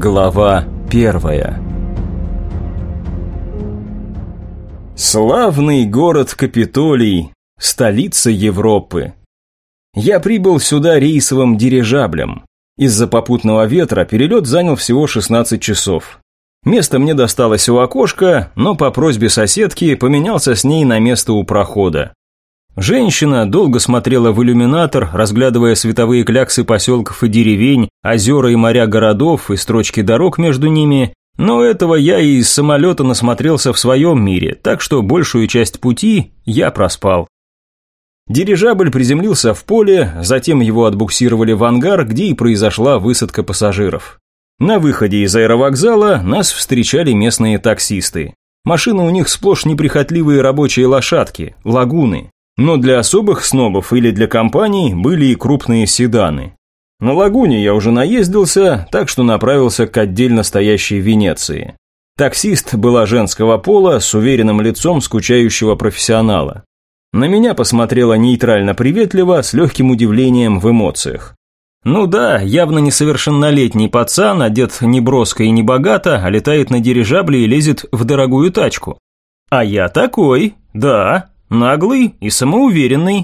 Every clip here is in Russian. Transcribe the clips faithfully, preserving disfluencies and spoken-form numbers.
Глава первая. Славный город Капитолий, столица Европы. Я прибыл сюда рейсовым дирижаблем. Из-за попутного ветра перелет занял всего шестнадцать часов. Место мне досталось у окошка, но по просьбе соседки поменялся с ней на место у прохода. Женщина долго смотрела в иллюминатор, разглядывая световые кляксы поселков и деревень, озера и моря городов и строчки дорог между ними, но этого я и из самолета насмотрелся в своем мире, так что большую часть пути я проспал. Дирижабль приземлился в поле, затем его отбуксировали в ангар, где и произошла высадка пассажиров. На выходе из аэровокзала нас встречали местные таксисты. Машины у них сплошь неприхотливые рабочие лошадки, лагуны. Но для особых снобов или для компаний были и крупные седаны. На лагуне я уже наездился, так что направился к отдельно стоящей Венеции. Таксист была женского пола с уверенным лицом скучающего профессионала. На меня посмотрела нейтрально-приветливо, с легким удивлением в эмоциях. Ну да, явно несовершеннолетний пацан, одет не броско и не богато, а летает на дирижабле и лезет в дорогую тачку. А я такой, да. Наглый и самоуверенный.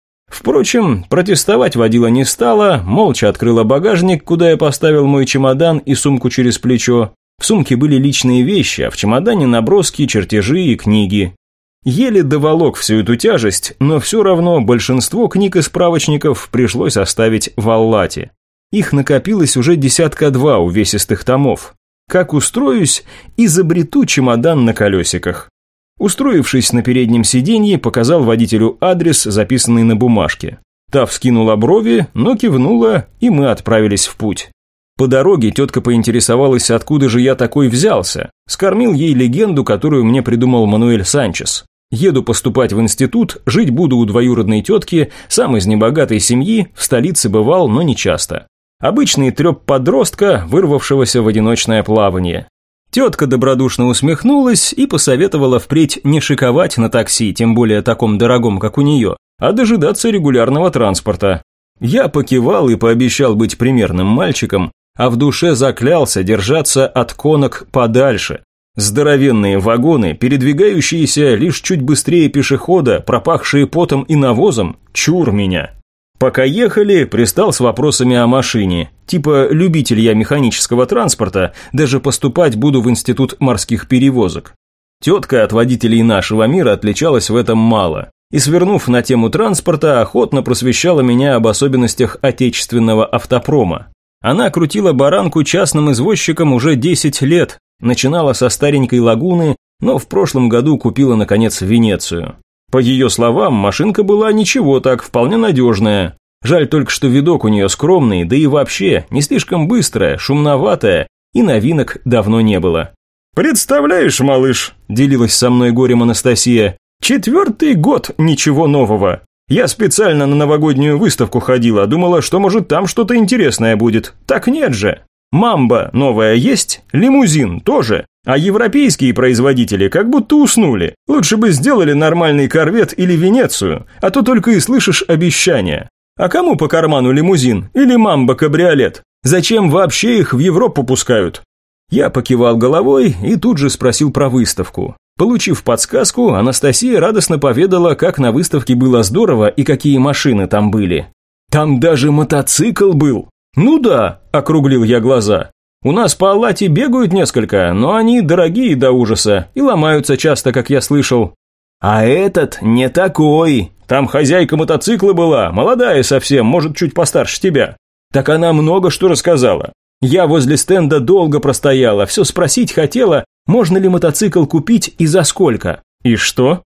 Впрочем, протестовать водила не стала, молча открыла багажник, куда я поставил мой чемодан и сумку через плечо. В сумке были личные вещи, а в чемодане наброски, чертежи и книги. Еле доволок всю эту тяжесть, но все равно большинство книг и справочников пришлось оставить в Аллате. Их накопилось уже десятка два увесистых томов. Как устроюсь, изобрету чемодан на колесиках. Устроившись на переднем сиденье, показал водителю адрес, записанный на бумажке. Та вскинула брови, но кивнула, и мы отправились в путь. По дороге тетка поинтересовалась, откуда же я такой взялся. Скормил ей легенду, которую мне придумал Мануэль Санчес. Еду поступать в институт, жить буду у двоюродной тетки, сам из небогатой семьи, в столице бывал, но не часто. Обычный треп подростка, вырвавшегося в одиночное плавание. Тетка добродушно усмехнулась и посоветовала впредь не шиковать на такси, тем более таком дорогом, как у нее, а дожидаться регулярного транспорта. Я покивал и пообещал быть примерным мальчиком, а в душе заклялся держаться от конок подальше. Здоровенные вагоны, передвигающиеся лишь чуть быстрее пешехода, пропахшие потом и навозом, чур меня. Пока ехали, пристал с вопросами о машине. Типа любитель я механического транспорта, даже поступать буду в институт морских перевозок. Тетка от водителей нашего мира отличалась в этом мало. И свернув на тему транспорта, охотно просвещала меня об особенностях отечественного автопрома. Она крутила баранку частным извозчикам уже десять лет, начинала со старенькой лагуны, но в прошлом году купила, наконец, Венецию. По ее словам, машинка была ничего так, вполне надежная. Жаль только, что видок у нее скромный, да и вообще не слишком быстрая, шумноватая, и новинок давно не было. «Представляешь, малыш», – делилась со мной горем Анастасия, – «четвертый год ничего нового. Я специально на новогоднюю выставку ходила, думала, что может там что-то интересное будет. Так нет же. Мамба новая есть, лимузин тоже. А европейские производители как будто уснули. Лучше бы сделали нормальный корвет или Венецию, а то только и слышишь обещания. А кому по карману лимузин или мамба-кабриолет? Зачем вообще их в Европу пускают?» Я покивал головой и тут же спросил про выставку. Получив подсказку, Анастасия радостно поведала, как на выставке было здорово и какие машины там были. «Там даже мотоцикл был!» «Ну да», – округлил я глаза. «У нас по Аллате бегают несколько, но они дорогие до ужаса и ломаются часто, как я слышал». «А этот не такой. Там хозяйка мотоцикла была, молодая совсем, может, чуть постарше тебя. Так она много что рассказала. Я возле стенда долго простояла, все спросить хотела, можно ли мотоцикл купить и за сколько». «И что?»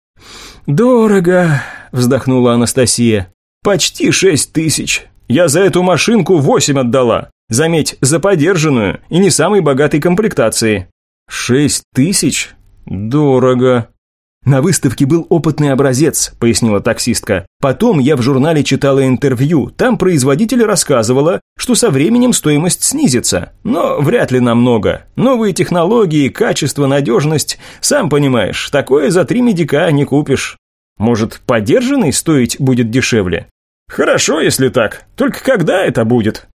«Дорого», – вздохнула Анастасия. «Почти шесть тысяч. Я за эту машинку восемь отдала. Заметь, за подержанную и не самой богатой комплектации». «Шесть тысяч? Дорого». «На выставке был опытный образец», – пояснила таксистка. «Потом я в журнале читала интервью, там производитель рассказывала, что со временем стоимость снизится. Но вряд ли намного. Новые технологии, качество, надежность. Сам понимаешь, такое за три медика не купишь. Может, подержанный стоить будет дешевле?» «Хорошо, если так. Только когда это будет?»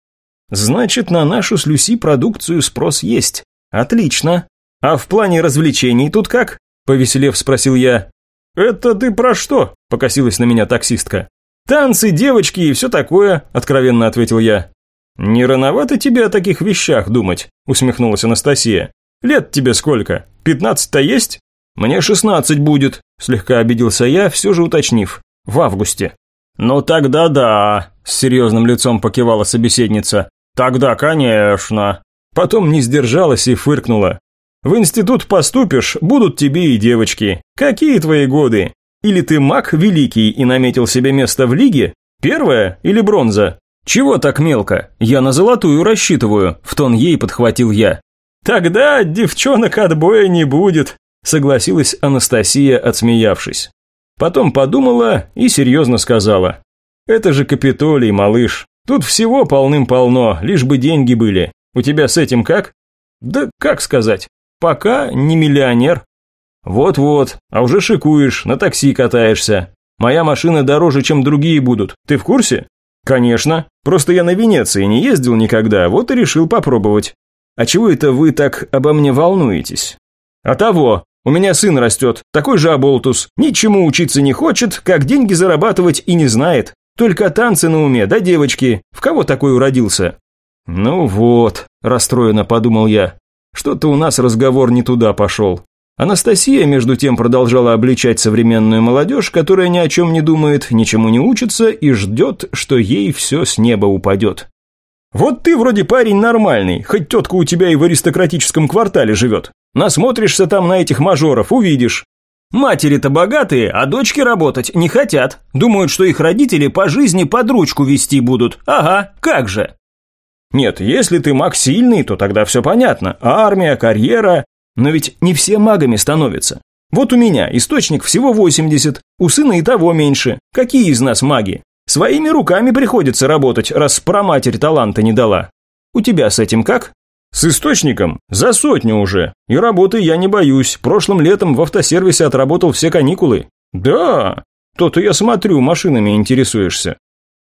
Значит, на нашу с Люси продукцию спрос есть. Отлично. А в плане развлечений тут как? Повеселев, спросил я. Это ты про что? Покосилась на меня таксистка. Танцы, девочки и все такое, откровенно ответил я. Не рановато тебе о таких вещах думать, усмехнулась Анастасия. Лет тебе сколько? Пятнадцать-то есть? Мне шестнадцать будет, слегка обиделся я, все же уточнив. В августе. Ну тогда да, с серьезным лицом покивала собеседница. Тогда, конечно. Потом не сдержалась и фыркнула. В институт поступишь, будут тебе и девочки. Какие твои годы? Или ты маг великий и наметил себе место в лиге? Первая или бронза? Чего так мелко? Я на золотую рассчитываю, в тон ей подхватил я. Тогда девчонок отбоя не будет, согласилась Анастасия, отсмеявшись. Потом подумала и серьезно сказала. Это же Капитолий, малыш. Тут всего полным-полно, лишь бы деньги были. У тебя с этим как? Да как сказать? Пока не миллионер. Вот-вот, а уже шикуешь, на такси катаешься. Моя машина дороже, чем другие будут. Ты в курсе? Конечно. Просто я на Венеции не ездил никогда, вот и решил попробовать. А чего это вы так обо мне волнуетесь? А того. У меня сын растет, такой же оболтус. Ничему учиться не хочет, как деньги зарабатывать и не знает. Только танцы на уме, да девочки. В кого такой уродился? Ну вот, расстроенно подумал я. Что-то у нас разговор не туда пошел. Анастасия, между тем, продолжала обличать современную молодежь, которая ни о чем не думает, ничему не учится и ждет, что ей все с неба упадет. Вот ты вроде парень нормальный, хоть тетка у тебя и в аристократическом квартале живет. Насмотришься там на этих мажоров, увидишь. Матери-то богатые, а дочки работать не хотят. Думают, что их родители по жизни под ручку вести будут. Ага, как же. Нет, если ты маг сильный, то тогда все понятно. Армия, карьера. Но ведь не все магами становятся. Вот у меня источник всего восемьдесят, у сына и того меньше. Какие из нас маги? Своими руками приходится работать, раз праматерь таланта не дала. У тебя с этим как? С источником? За сотню уже. И работы я не боюсь. Прошлым летом в автосервисе отработал все каникулы. Да, то-то я смотрю, машинами интересуешься.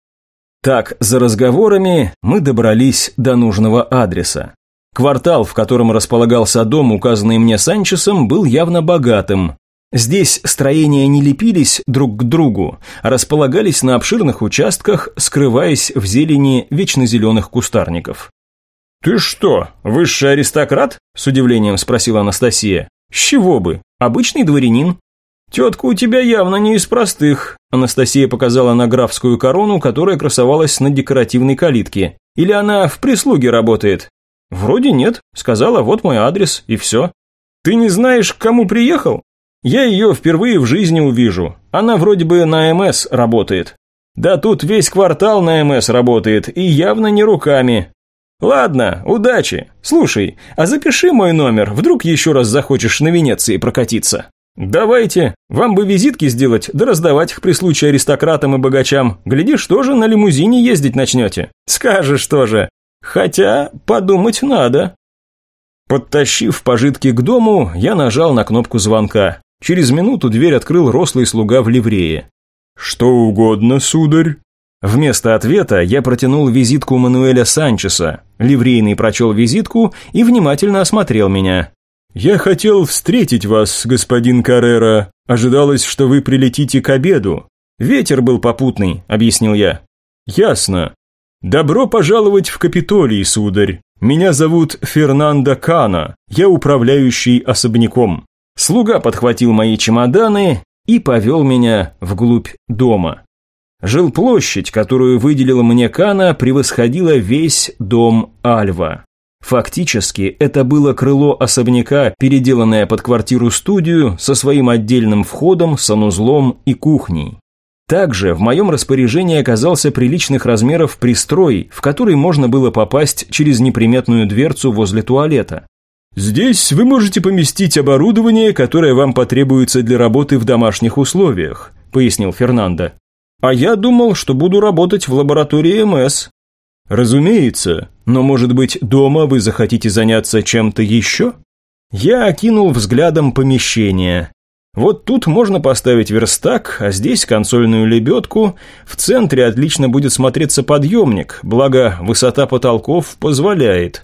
Так, за разговорами мы добрались до нужного адреса. Квартал, в котором располагался дом, указанный мне Санчесом, был явно богатым. Здесь строения не лепились друг к другу, а располагались на обширных участках, скрываясь в зелени вечно зеленых кустарников. «Ты что, высший аристократ?» – с удивлением спросила Анастасия. «С чего бы? Обычный дворянин». «Тетка у тебя явно не из простых», – Анастасия показала на графскую корону, которая красовалась на декоративной калитке. «Или она в прислуге работает?» «Вроде нет», – сказала, вот мой адрес, и все. «Ты не знаешь, к кому приехал?» «Я ее впервые в жизни увижу. Она вроде бы на эм эс работает». «Да тут весь квартал на эм эс работает, и явно не руками». «Ладно, удачи. Слушай, а запиши мой номер, вдруг еще раз захочешь на Венеции прокатиться». «Давайте. Вам бы визитки сделать, да раздавать их при случае аристократам и богачам. Глядишь, тоже на лимузине ездить начнете. Скажешь тоже. Хотя подумать надо». Подтащив пожитки к дому, я нажал на кнопку звонка. Через минуту дверь открыл рослый слуга в ливрее. «Что угодно, сударь?» Вместо ответа я протянул визитку Мануэля Санчеса. Ливрейный прочел визитку и внимательно осмотрел меня. «Я хотел встретить вас, господин Каррера. Ожидалось, что вы прилетите к обеду. Ветер был попутный», — объяснил я. «Ясно. Добро пожаловать в Капитолий, сударь. Меня зовут Фернандо Кано. Я управляющий особняком». Слуга подхватил мои чемоданы и повел меня вглубь дома. Жилплощадь, которую выделил мне Кано, превосходила весь дом Альва. Фактически, это было крыло особняка, переделанное под квартиру-студию со своим отдельным входом, санузлом и кухней. Также в моем распоряжении оказался приличных размеров пристрой, в который можно было попасть через неприметную дверцу возле туалета. «Здесь вы можете поместить оборудование, которое вам потребуется для работы в домашних условиях», — пояснил Фернандо. «А я думал, что буду работать в лаборатории эм эс». «Разумеется, но, может быть, дома вы захотите заняться чем-то еще?» Я окинул взглядом помещение. Вот тут можно поставить верстак, а здесь консольную лебедку. В центре отлично будет смотреться подъемник, благо высота потолков позволяет.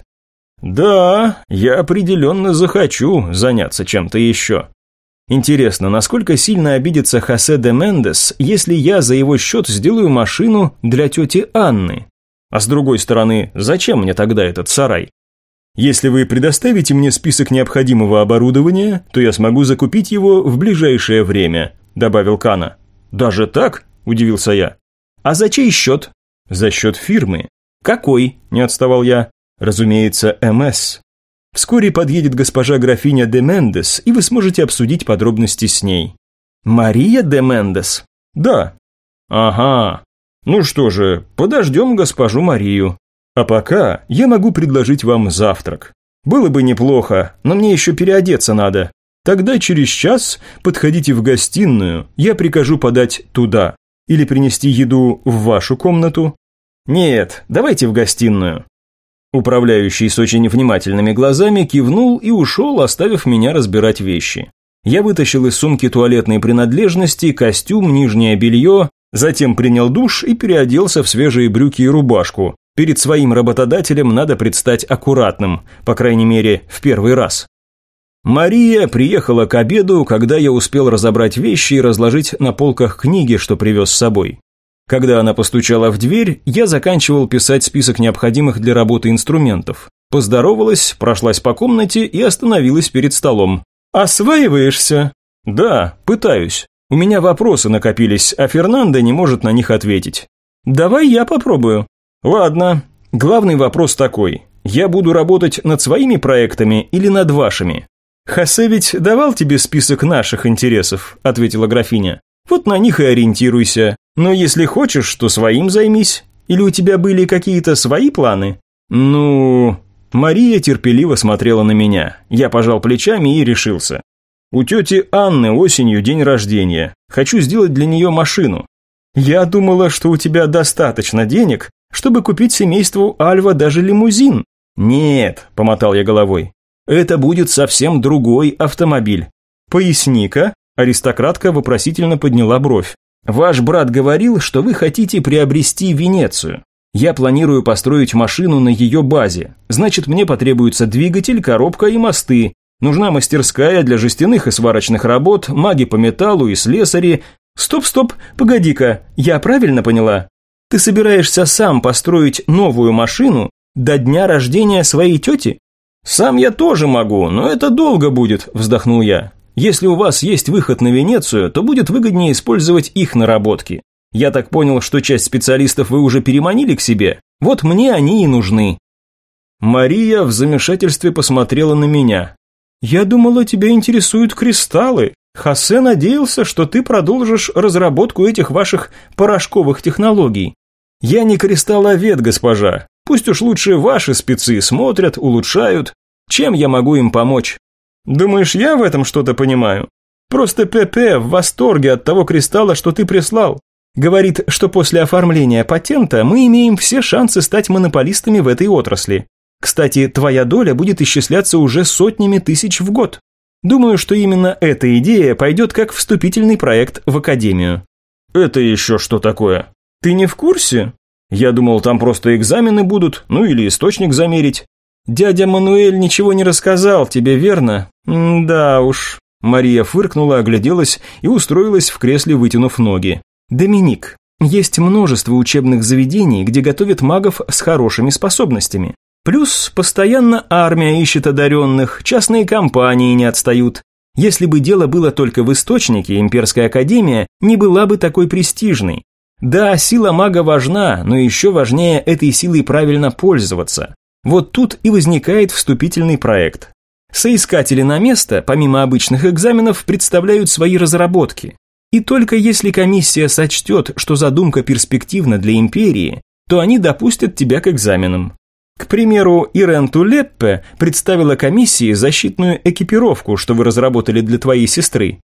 Да, я определенно захочу заняться чем-то еще. Интересно, насколько сильно обидится Хосе де Мендес, если я за его счет сделаю машину для тети Анны? А с другой стороны, зачем мне тогда этот сарай? Если вы предоставите мне список необходимого оборудования, то я смогу закупить его в ближайшее время», – добавил Кана. «Даже так?» – удивился я. «А за чей счет?» «За счет фирмы». «Какой?» – не отставал я. «Разумеется, эм эс. Вскоре подъедет госпожа графиня де Мендес, и вы сможете обсудить подробности с ней». «Мария де Мендес?» «Да». «Ага. Ну что же, подождем госпожу Марию. А пока я могу предложить вам завтрак. Было бы неплохо, но мне еще переодеться надо. Тогда через час подходите в гостиную, я прикажу подать туда. Или принести еду в вашу комнату?» «Нет, давайте в гостиную». Управляющий с очень внимательными глазами кивнул и ушел, оставив меня разбирать вещи. Я вытащил из сумки туалетные принадлежности, костюм, нижнее белье, затем принял душ и переоделся в свежие брюки и рубашку. Перед своим работодателем надо предстать аккуратным, по крайней мере, в первый раз. Мария приехала к обеду, когда я успел разобрать вещи и разложить на полках книги, что привез с собой. Когда она постучала в дверь, я заканчивал писать список необходимых для работы инструментов. Поздоровалась, прошлась по комнате и остановилась перед столом. «Осваиваешься?» «Да, пытаюсь. У меня вопросы накопились, а Фернандо не может на них ответить». «Давай я попробую». «Ладно, главный вопрос такой. Я буду работать над своими проектами или над вашими?» «Хосе ведь давал тебе список наших интересов», – ответила графиня. «Вот на них и ориентируйся. Но если хочешь, то своим займись. Или у тебя были какие-то свои планы?» «Ну...» Мария терпеливо смотрела на меня. Я пожал плечами и решился. «У тети Анны осенью день рождения. Хочу сделать для нее машину». «Я думала, что у тебя достаточно денег, чтобы купить семейству Альва даже лимузин». «Нет», – помотал я головой, – «это будет совсем другой автомобиль». «Поясни-ка», – аристократка вопросительно подняла бровь. «Ваш брат говорил, что вы хотите приобрести Венецию. Я планирую построить машину на ее базе. Значит, мне потребуется двигатель, коробка и мосты. Нужна мастерская для жестяных и сварочных работ, маги по металлу и слесари. Стоп-стоп, погоди-ка, я правильно поняла? Ты собираешься сам построить новую машину до дня рождения своей тети?» «Сам я тоже могу, но это долго будет», – вздохнул я. «Если у вас есть выход на Венецию, то будет выгоднее использовать их наработки. Я так понял, что часть специалистов вы уже переманили к себе. Вот мне они и нужны». Мария в замешательстве посмотрела на меня. «Я думала, тебя интересуют кристаллы. Хосе надеялся, что ты продолжишь разработку этих ваших порошковых технологий». «Я не кристалловед, госпожа. Пусть уж лучше ваши спецы смотрят, улучшают. Чем я могу им помочь?» «Думаешь, я в этом что-то понимаю? Просто ПП в восторге от того кристалла, что ты прислал. Говорит, что после оформления патента мы имеем все шансы стать монополистами в этой отрасли. Кстати, твоя доля будет исчисляться уже сотнями тысяч в год. Думаю, что именно эта идея пойдет как вступительный проект в академию». «Это еще что такое?» «Ты не в курсе? Я думал, там просто экзамены будут, ну или источник замерить». «Дядя Мануэль ничего не рассказал тебе, верно?» «Да уж». Мария фыркнула, огляделась и устроилась в кресле, вытянув ноги. «Доминик, есть множество учебных заведений, где готовят магов с хорошими способностями. Плюс постоянно армия ищет одаренных, частные компании не отстают. Если бы дело было только в источнике, Имперская академия не была бы такой престижной. Да, сила мага важна, но еще важнее этой силой правильно пользоваться. Вот тут и возникает вступительный проект. Соискатели на место, помимо обычных экзаменов, представляют свои разработки. И только если комиссия сочтет, что задумка перспективна для империи, то они допустят тебя к экзаменам. К примеру, Ирен Тулеппе представила комиссии защитную экипировку, что вы разработали для твоей сестры».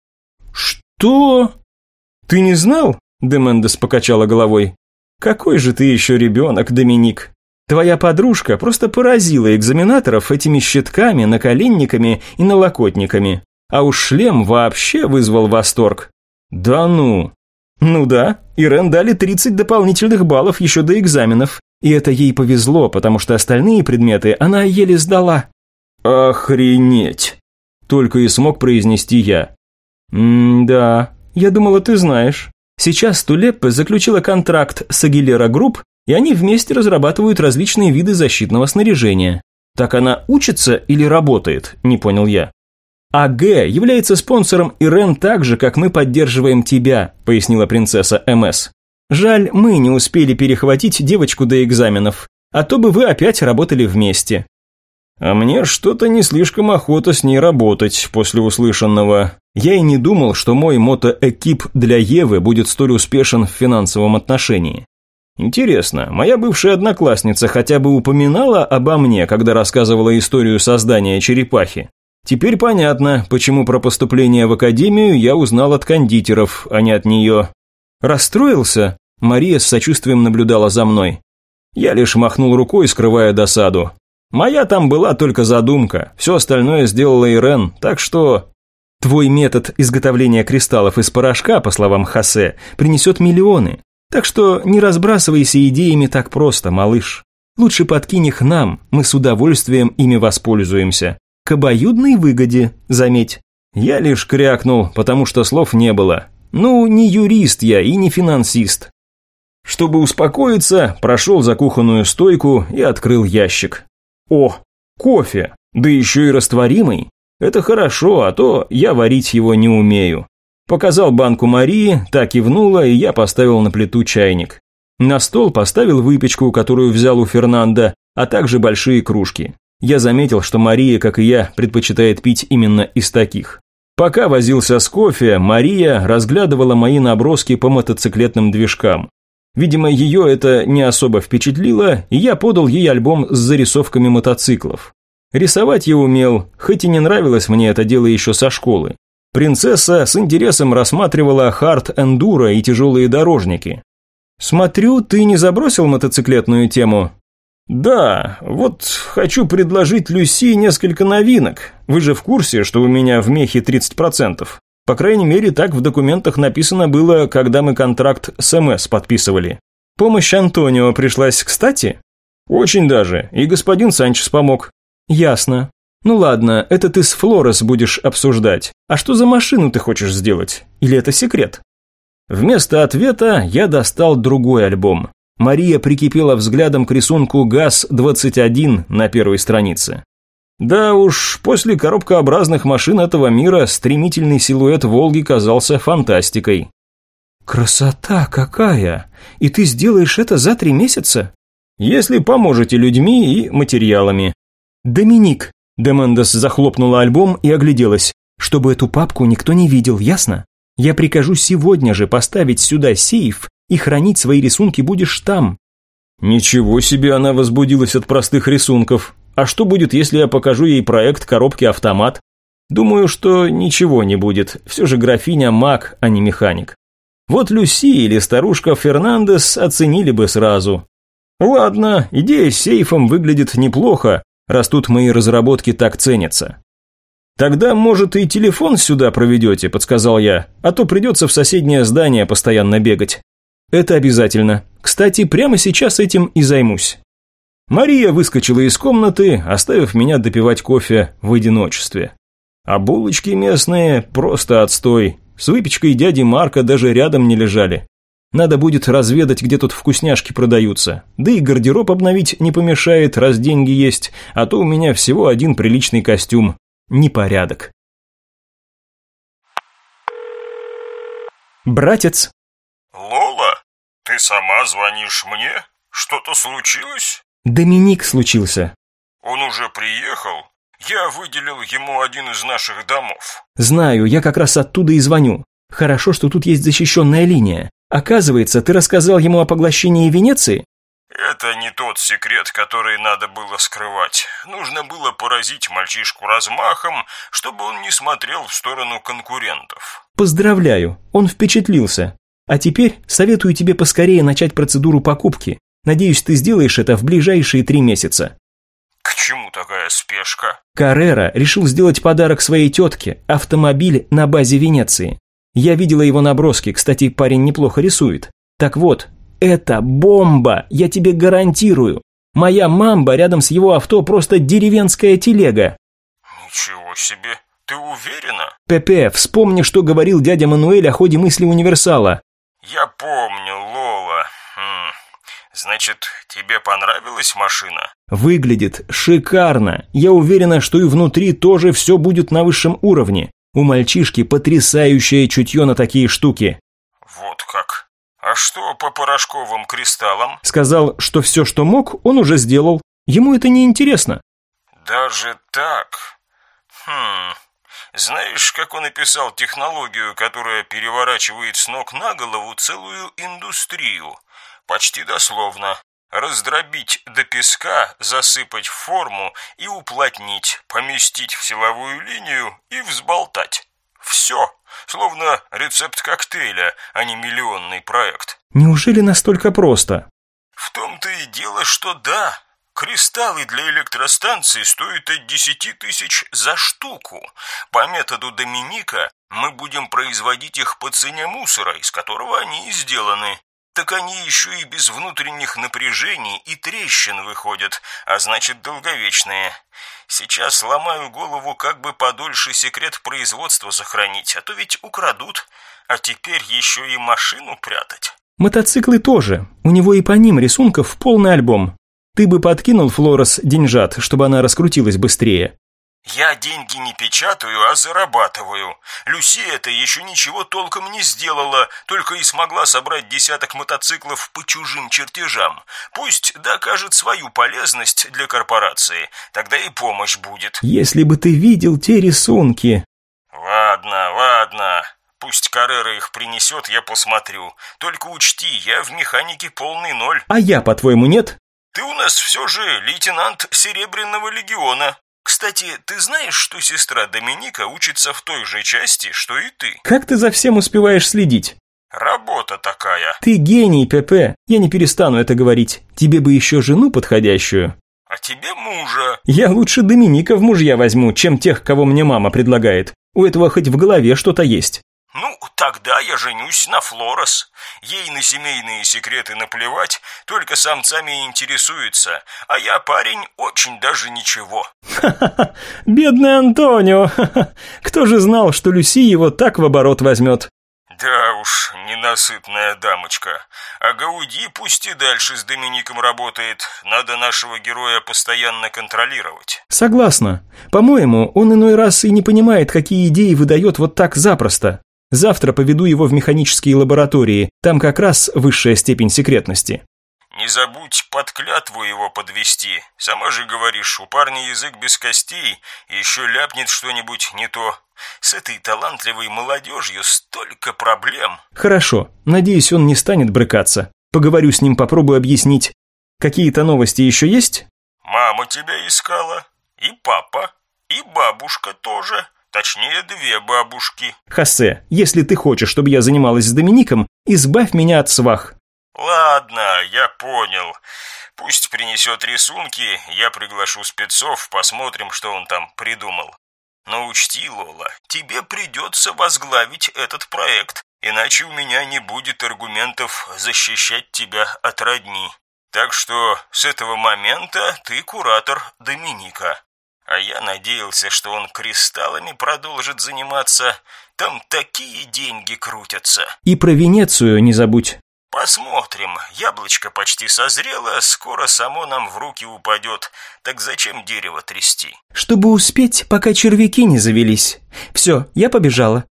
«Что? Ты не знал?» Демендес покачала головой. «Какой же ты еще ребенок, Доминик. Твоя подружка просто поразила экзаменаторов этими щитками, наколенниками и налокотниками. А уж шлем вообще вызвал восторг. Да ну. Ну да, Ирен дали тридцать дополнительных баллов еще до экзаменов. И это ей повезло, потому что остальные предметы она еле сдала. Охренеть. Только и смог произнести я. М-да, я думала, ты знаешь. Сейчас Тулеппе заключила контракт с Агилера Групп, и они вместе разрабатывают различные виды защитного снаряжения. Так она учится или работает, не понял я. АГ является спонсором Ирен так же, как мы поддерживаем тебя, пояснила принцесса МС. Жаль, мы не успели перехватить девочку до экзаменов, а то бы вы опять работали вместе. А мне что-то не слишком охота с ней работать после услышанного. Я и не думал, что мой мотоэкип для Евы будет столь успешен в финансовом отношении. Интересно, моя бывшая одноклассница хотя бы упоминала обо мне, когда рассказывала историю создания черепахи? Теперь понятно, почему про поступление в академию я узнал от кондитеров, а не от нее. Расстроился? Мария с сочувствием наблюдала за мной. Я лишь махнул рукой, скрывая досаду. Моя там была только задумка, все остальное сделала Ирен, так что... Твой метод изготовления кристаллов из порошка, по словам Хосе, принесет миллионы. Так что не разбрасывайся идеями так просто, малыш. Лучше подкинь их нам, мы с удовольствием ими воспользуемся. К обоюдной выгоде, заметь. Я лишь крякнул, потому что слов не было. Ну, не юрист я и не финансист. Чтобы успокоиться, прошел за кухонную стойку и открыл ящик. О, кофе, да еще и растворимый. Это хорошо, а то я варить его не умею. Показал банку Марии, та кивнула, и я поставил на плиту чайник. На стол поставил выпечку, которую взял у Фернандо, а также большие кружки. Я заметил, что Мария, как и я, предпочитает пить именно из таких. Пока возился с кофе, Мария разглядывала мои наброски по мотоциклетным движкам. Видимо, ее это не особо впечатлило, и я подал ей альбом с зарисовками мотоциклов. Рисовать я умел, хоть и не нравилось мне это дело еще со школы. Принцесса с интересом рассматривала хард-эндуро и тяжелые дорожники. «Смотрю, ты не забросил мотоциклетную тему?» «Да, вот хочу предложить Люси несколько новинок. Вы же в курсе, что у меня в мехе тридцать процентов? По крайней мере, так в документах написано было, когда мы контракт с МС подписывали. Помощь Антонио пришлась кстати?» «Очень даже, и господин Санчес помог». «Ясно. Ну ладно, это ты с Флорес будешь обсуждать. А что за машину ты хочешь сделать? Или это секрет?» Вместо ответа я достал другой альбом. Мария прикипела взглядом к рисунку ГАЗ двадцать один на первой странице. Да уж, после коробкообразных машин этого мира стремительный силуэт «Волги» казался фантастикой. «Красота какая! И ты сделаешь это за три месяца?» «Если поможете людьми и материалами». «Доминик!» – Демендес захлопнула альбом и огляделась. «Чтобы эту папку никто не видел, ясно? Я прикажу сегодня же поставить сюда сейф, и хранить свои рисунки будешь там». Ничего себе, она возбудилась от простых рисунков. А что будет, если я покажу ей проект коробки-автомат? Думаю, что ничего не будет. Все же графиня маг, а не механик. Вот Люси или старушка Фернандес оценили бы сразу. Ладно, идея с сейфом выглядит неплохо, раз тут мои разработки так ценятся. «Тогда, может, и телефон сюда проведете», – подсказал я, «а то придется в соседнее здание постоянно бегать». «Это обязательно. Кстати, прямо сейчас этим и займусь». Мария выскочила из комнаты, оставив меня допивать кофе в одиночестве. А булочки местные – просто отстой. С выпечкой дяди Марка даже рядом не лежали. Надо будет разведать, где тут вкусняшки продаются. Да и гардероб обновить не помешает, раз деньги есть, а то у меня всего один приличный костюм. Непорядок. Братец. Лола, ты сама звонишь мне? Что-то случилось? Доминик случился. Он уже приехал? Я выделил ему один из наших домов. Знаю, я как раз оттуда и звоню. Хорошо, что тут есть защищенная линия. Оказывается, ты рассказал ему о поглощении Венеции? Это не тот секрет, который надо было скрывать. Нужно было поразить мальчишку размахом, чтобы он не смотрел в сторону конкурентов. Поздравляю, он впечатлился. А теперь советую тебе поскорее начать процедуру покупки. Надеюсь, ты сделаешь это в ближайшие три месяца. К чему такая спешка? Каррера решил сделать подарок своей тетке – автомобиль на базе Венеции. Я видела его наброски, кстати, парень неплохо рисует. Так вот, это бомба, я тебе гарантирую. Моя мамба рядом с его авто просто деревенская телега. Ничего себе, ты уверена? Пепе, вспомни, что говорил дядя Мануэль о ходе мысли универсала. Я помню, Лола. Хм. Значит, тебе понравилась машина? Выглядит шикарно. Я уверена, что и внутри тоже все будет на высшем уровне. У мальчишки потрясающее чутье на такие штуки. Вот как. А что по порошковым кристаллам? Сказал, что все, что мог, он уже сделал. Ему это не интересно. Даже так? Хм. Знаешь, как он описал технологию, которая переворачивает с ног на голову целую индустрию? Почти дословно. Раздробить до песка, засыпать в форму и уплотнить, поместить в силовую линию и взболтать. Все. Словно рецепт коктейля, а не миллионный проект. Неужели настолько просто? В том-то и дело, что да. Кристаллы для электростанции стоят от десяти тысяч за штуку. По методу Доминика мы будем производить их по цене мусора, из которого они и сделаны. Так они еще и без внутренних напряжений и трещин выходят, а значит долговечные. Сейчас ломаю голову, как бы подольше секрет производства сохранить, а то ведь украдут, а теперь еще и машину прятать. Мотоциклы тоже, у него и по ним рисунков полный альбом. Ты бы подкинул Флорес деньжат, чтобы она раскрутилась быстрее. Я деньги не печатаю, а зарабатываю. Люси это еще ничего толком не сделала, только и смогла собрать десяток мотоциклов по чужим чертежам. Пусть докажет свою полезность для корпорации, тогда и помощь будет. Если бы ты видел те рисунки. Ладно, ладно. Пусть Каррера их принесет, я посмотрю. Только учти, я в механике полный ноль. А я, по-твоему, нет? Ты у нас все же лейтенант Серебряного легиона. Кстати, ты знаешь, что сестра Доминика учится в той же части, что и ты? Как ты за всем успеваешь следить? Работа такая. Ты гений, Пепе. Я не перестану это говорить. Тебе бы еще жену подходящую. А тебе мужа. Я лучше Доминика в мужья возьму, чем тех, кого мне мама предлагает. У этого хоть в голове что-то есть. Ну, тогда я женюсь на Флорес. Ей на семейные секреты наплевать, только самцами интересуется. А я парень очень даже ничего. Ха-ха-ха, бедный Антонио. Ха-ха. Кто же знал, что Люси его так в оборот возьмет? Да уж, ненасытная дамочка. А Гауди пусть и дальше с Домиником работает. Надо нашего героя постоянно контролировать. Согласна. По-моему, он иной раз и не понимает, какие идеи выдает вот так запросто. Завтра поведу его в механические лаборатории, там как раз высшая степень секретности. Не забудь под клятву его подвести. Сама же говоришь, у парня язык без костей, еще ляпнет что-нибудь не то. С этой талантливой молодежью столько проблем. Хорошо, надеюсь, он не станет брыкаться. Поговорю с ним, попробую объяснить. Какие-то новости еще есть? Мама тебя искала, и папа, и бабушка тоже. Точнее, две бабушки. Хосе, если ты хочешь, чтобы я занималась с Домиником, избавь меня от свах. Ладно, я понял. Пусть принесет рисунки, я приглашу спецов, посмотрим, что он там придумал. Но учти, Лола, тебе придется возглавить этот проект, иначе у меня не будет аргументов защищать тебя от родни. Так что с этого момента ты куратор Доминика. А я надеялся, что он кристаллами продолжит заниматься. Там такие деньги крутятся. И про Венецию не забудь. Посмотрим. Яблочко почти созрело, скоро само нам в руки упадет. Так зачем дерево трясти? Чтобы успеть, пока червяки не завелись. Все, я побежала.